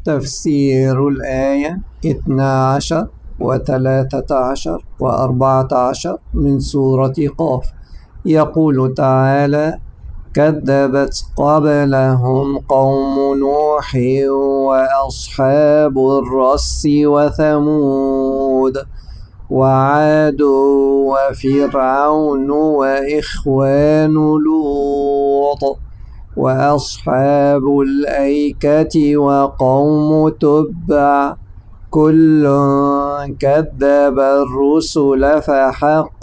تفسير الآية 12 و13 و14 من سورة قاف. يقول تعالى: كذبت قبلهم قوم نوح وأصحاب الرس وثمود وعاد وفرعون وإخوان لوط وأصحاب الأيكة وقوم تبع كل كذب الرسل فحق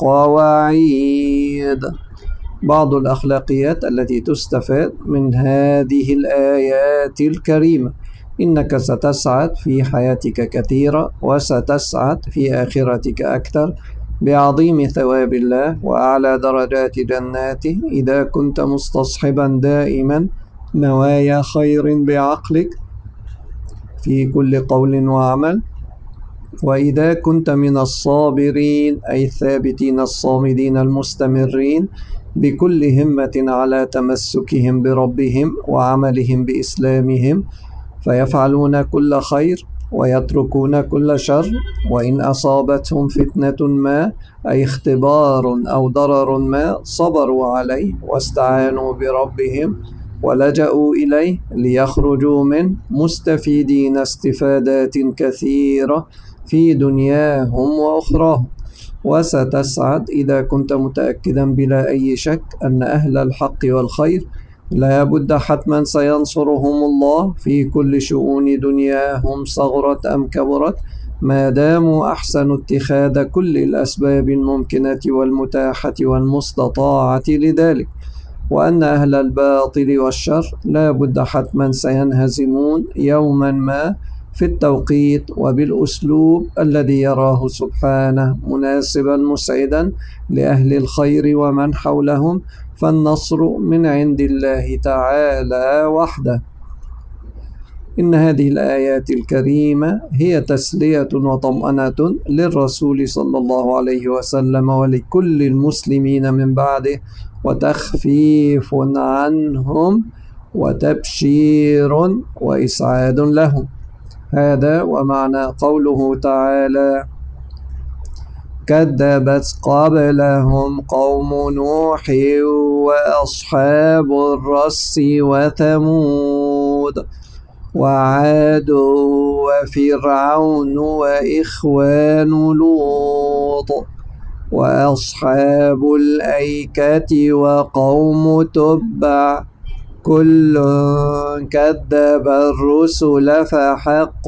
وعيد. بعض الأخلاقيات التي تستفاد من هذه الآيات الكريمة: إنك ستسعد في حياتك كثيرا وستسعد في آخرتك أكثر بعظيم ثواب الله وأعلى درجات جناته إذا كنت مستصحبا دائما نوايا خير بعقلك في كل قول وعمل، وإذا كنت من الصابرين أي الثابتين الصامدين المستمرين بكل همة على تمسكهم بربهم وعملهم بإسلامهم، فيفعلون كل خير ويتركون كل شر، وإن أصابتهم فتنة ما أي اختبار أو ضرر ما صبروا عليه واستعانوا بربهم ولجأوا إليه ليخرجوا منه مستفيدين استفادات كثيرة في دنياهم وأخراهم. وستسعد إذا كنت متأكدا بلا أي شك أن أهل الحق والخير لا بد حتما سينصرهم الله في كل شؤون دنياهم صغرت أم كبرت، ما داموا أحسنوا اتخاذ كل الأسباب الممكنة والمتاحة والمستطاعة لذلك، وأن أهل الباطل والشر لا بد حتما سينهزمون يوما ما في التوقيت وبالأسلوب الذي يراه سبحانه مناسبا مسعدا لأهل الخير ومن حولهم، فالنصر من عند الله تعالى وحده. إن هذه الآيات الكريمة هي تسلية وطمأنة للرسول صلى الله عليه وسلم ولكل المسلمين من بعده، وتخفيف عنهم وتبشير وإسعاد لهم. هذا ومعنى قوله تعالى: كذبت قبلهم قوم نوح وأصحاب الرس وثمود وعاد وفرعون وإخوان لوط وأصحاب الأيكة وقوم تبع كل كذب الرسل فحق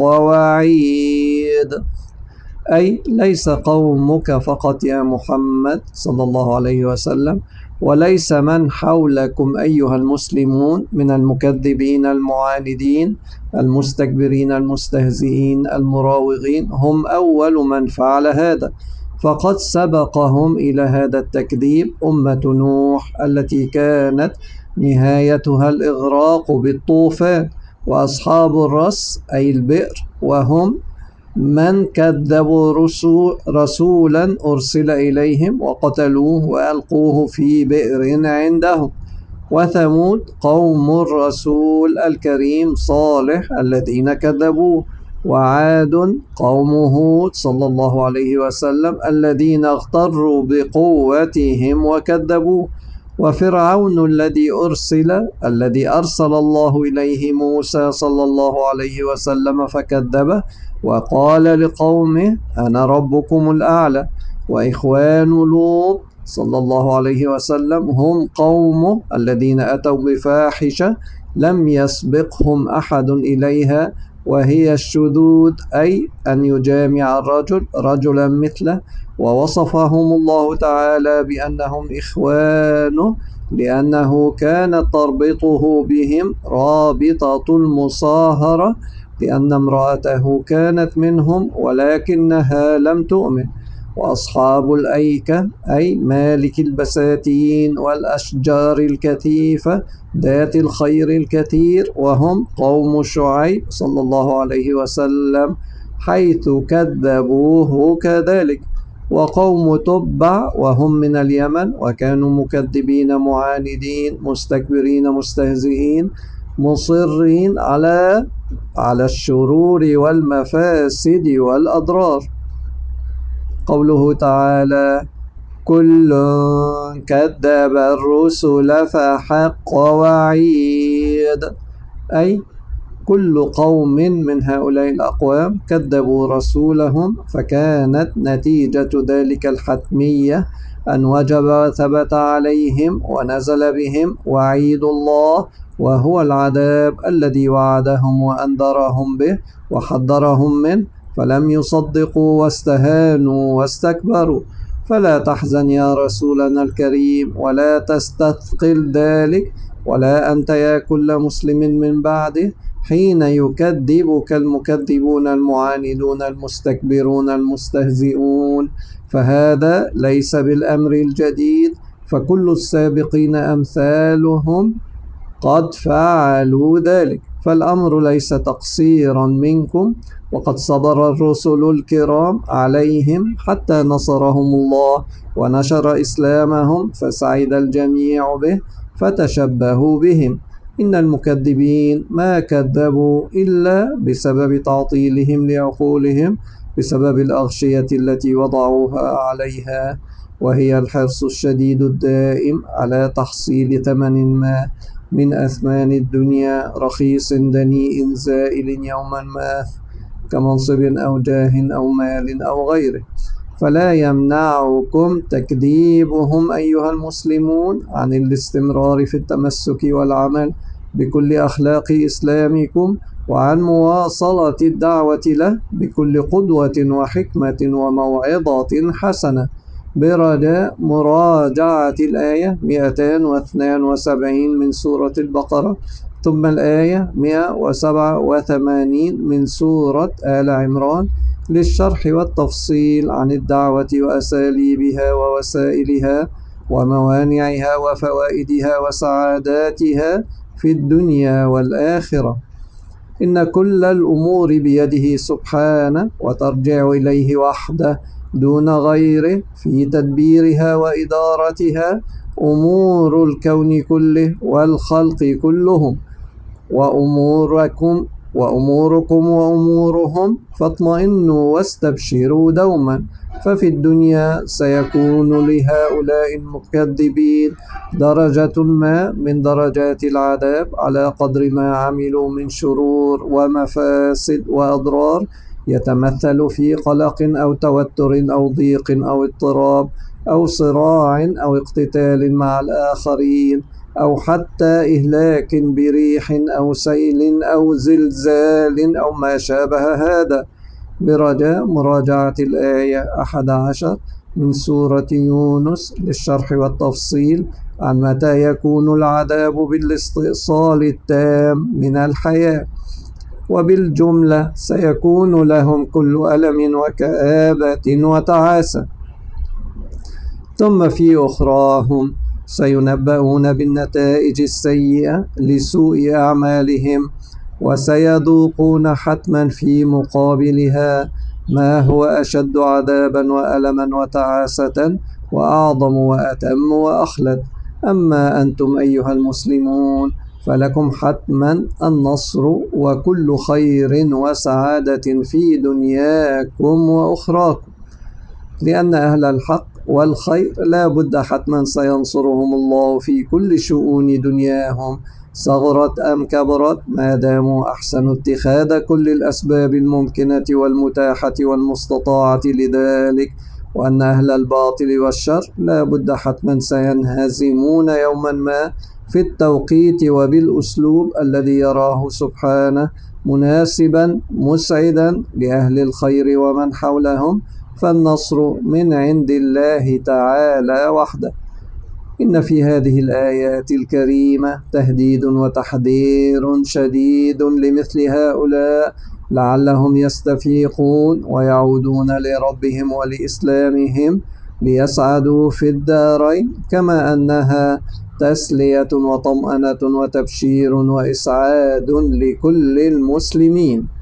وعيد. أي ليس قومك فقط يا محمد صلى الله عليه وسلم، وليس من حولكم أيها المسلمون من المكذبين المعاندين المستكبرين المستهزئين المراوغين هم أول من فعل هذا، فقد سبقهم إلى هذا التكذيب أمة نوح التي كانت نهايتها الإغراق بالطوفان، وأصحاب الرس أي البئر وهم من كذبوا رسولا أرسل إليهم وقتلوه وألقوه في بئر عندهم، وثمود قوم الرسول الكريم صالح الذين كذبوه، وعاد قوم هود صلى الله عليه وسلم الذين اغتروا بقوتهم وكذبوه، وفرعون الذي أرسل الله إليه موسى صلى الله عليه وسلم فكذبه وقال لقومه أنا ربكم الأعلى، وإخوان لوط صلى الله عليه وسلم هم قومه الذين أتوا بفاحشة لم يسبقهم أحد إليها، وهي الشذوذ أي أن يجامع الرجل رجلا مثله، ووصفهم الله تعالى بأنهم إخوانه لأنه كانت تربطه بهم رابطة المصاهرة، لأن امرأته كانت منهم ولكنها لم تؤمن. وأصحاب الأيكة أي مالك البساتين والأشجار الكثيفة ذات الخير الكثير، وهم قوم شعيب صلى الله عليه وسلم حيث كذبوه كذلك. وقوم تبع وهم من اليمن وكانوا مكذبين معاندين مستكبرين مستهزئين، مصرين على الشرور والمفاسد والأضرار. قوله تعالى كل كذب الرسل فحق وعيد، أي كل قوم من هؤلاء الأقوام كذبوا رسولهم، فكانت نتيجة ذلك الحتمية أن وجب وثبت عليهم ونزل بهم وعيد الله، وهو العذاب الذي وعدهم وأنذرهم به وحذرهم منه، فلم يصدقوا واستهانوا واستكبروا. فلا تحزن يا رسولنا الكريم ولا تستثقل ذلك، ولا أنت يا كل مسلم من بعده، حين يكذبك المكذبون المعاندون المستكبرون المستهزئون، فهذا ليس بالأمر الجديد، فكل السابقين أمثالهم قد فعلوا ذلك، فالأمر ليس تقصيرا منكم، وقد صبر الرسل الكرام عليهم حتى نصرهم الله ونشر إسلامهم، فسعد الجميع به، فتشبهوا بهم. إن المكذبين ما كذبوا إلا بسبب تعطيلهم لعقولهم، بسبب الأغشية التي وضعوها عليها، وهي الحرص الشديد الدائم على تحصيل ثمن ما من أثمان الدنيا رخيص دنيء زائل يوما ما، كمنصب أو جاه أو مال أو غيره. فلا يمنعكم تكذيبهم أيها المسلمون عن الاستمرار في التمسك والعمل بكل أخلاق إسلامكم، وعن مواصلة الدعوة له بكل قدوة وحكمة وموعظة حسنة، برجاء مراجعة الآية 272 من سورة البقرة، ثم الآية 187 من سورة آل عمران، للشرح والتفصيل عن الدعوة وأساليبها ووسائلها وموانعها وفوائدها وسعاداتها في الدنيا والآخرة. إن كل الأمور بيده سبحانه، وترجع إليه وحده دون غيره في تدبيرها وإدارتها أمور الكون كله والخلق كلهم، وأموركم وأمورهم، فاطمئنوا واستبشروا دوما، ففي الدنيا سيكون لهؤلاء المكذبين درجة ما من درجات العذاب على قدر ما عملوا من شرور ومفاسد وأضرار، يتمثل في قلق أو توتر أو ضيق أو اضطراب أو صراع أو اقتتال مع الآخرين، أو حتى إهلاك بريح أو سيل أو زلزال أو ما شابه هذا، برجاء مراجعة الآية 11 من سورة يونس للشرح والتفصيل عن متى يكون العذاب بالاستئصال التام من الحياة. وبالجملة سيكون لهم كل ألم وكآبة وتعاسة، ثم في أخراهم سينبؤون بالنتائج السيئة لسوء أعمالهم، وسيذوقون حتما في مقابلها ما هو أشد عذابا وألما وتعاسة وأعظم وأتم وأخلد. أما أنتم أيها المسلمون فلكم حتما النصر وكل خير وسعادة في دنياكم وأخراكم، لأن أهل الحق والخير لا بد حتما سينصرهم الله في كل شؤون دنياهم، صغرت أم كبرت، ما داموا أحسنوا اتخاذ كل الأسباب الممكنة والمتاحة والمستطاعة لذلك، وأن أهل الباطل والشر لا بد حتما سينهزمون يوما ما في التوقيت وبالأسلوب الذي يراه سبحانه مناسبا مسعدا لأهل الخير ومن حولهم، فالنصر من عند الله تعالى وحده. إن في هذه الآيات الكريمة تهديد وتحذير شديد لمثل هؤلاء، لعلهم يستفيقون ويعودون لربهم ولإسلامهم ليسعدوا في الدارين، كما أنها تسلية وطمأنة وتبشير وإسعاد لكل المسلمين.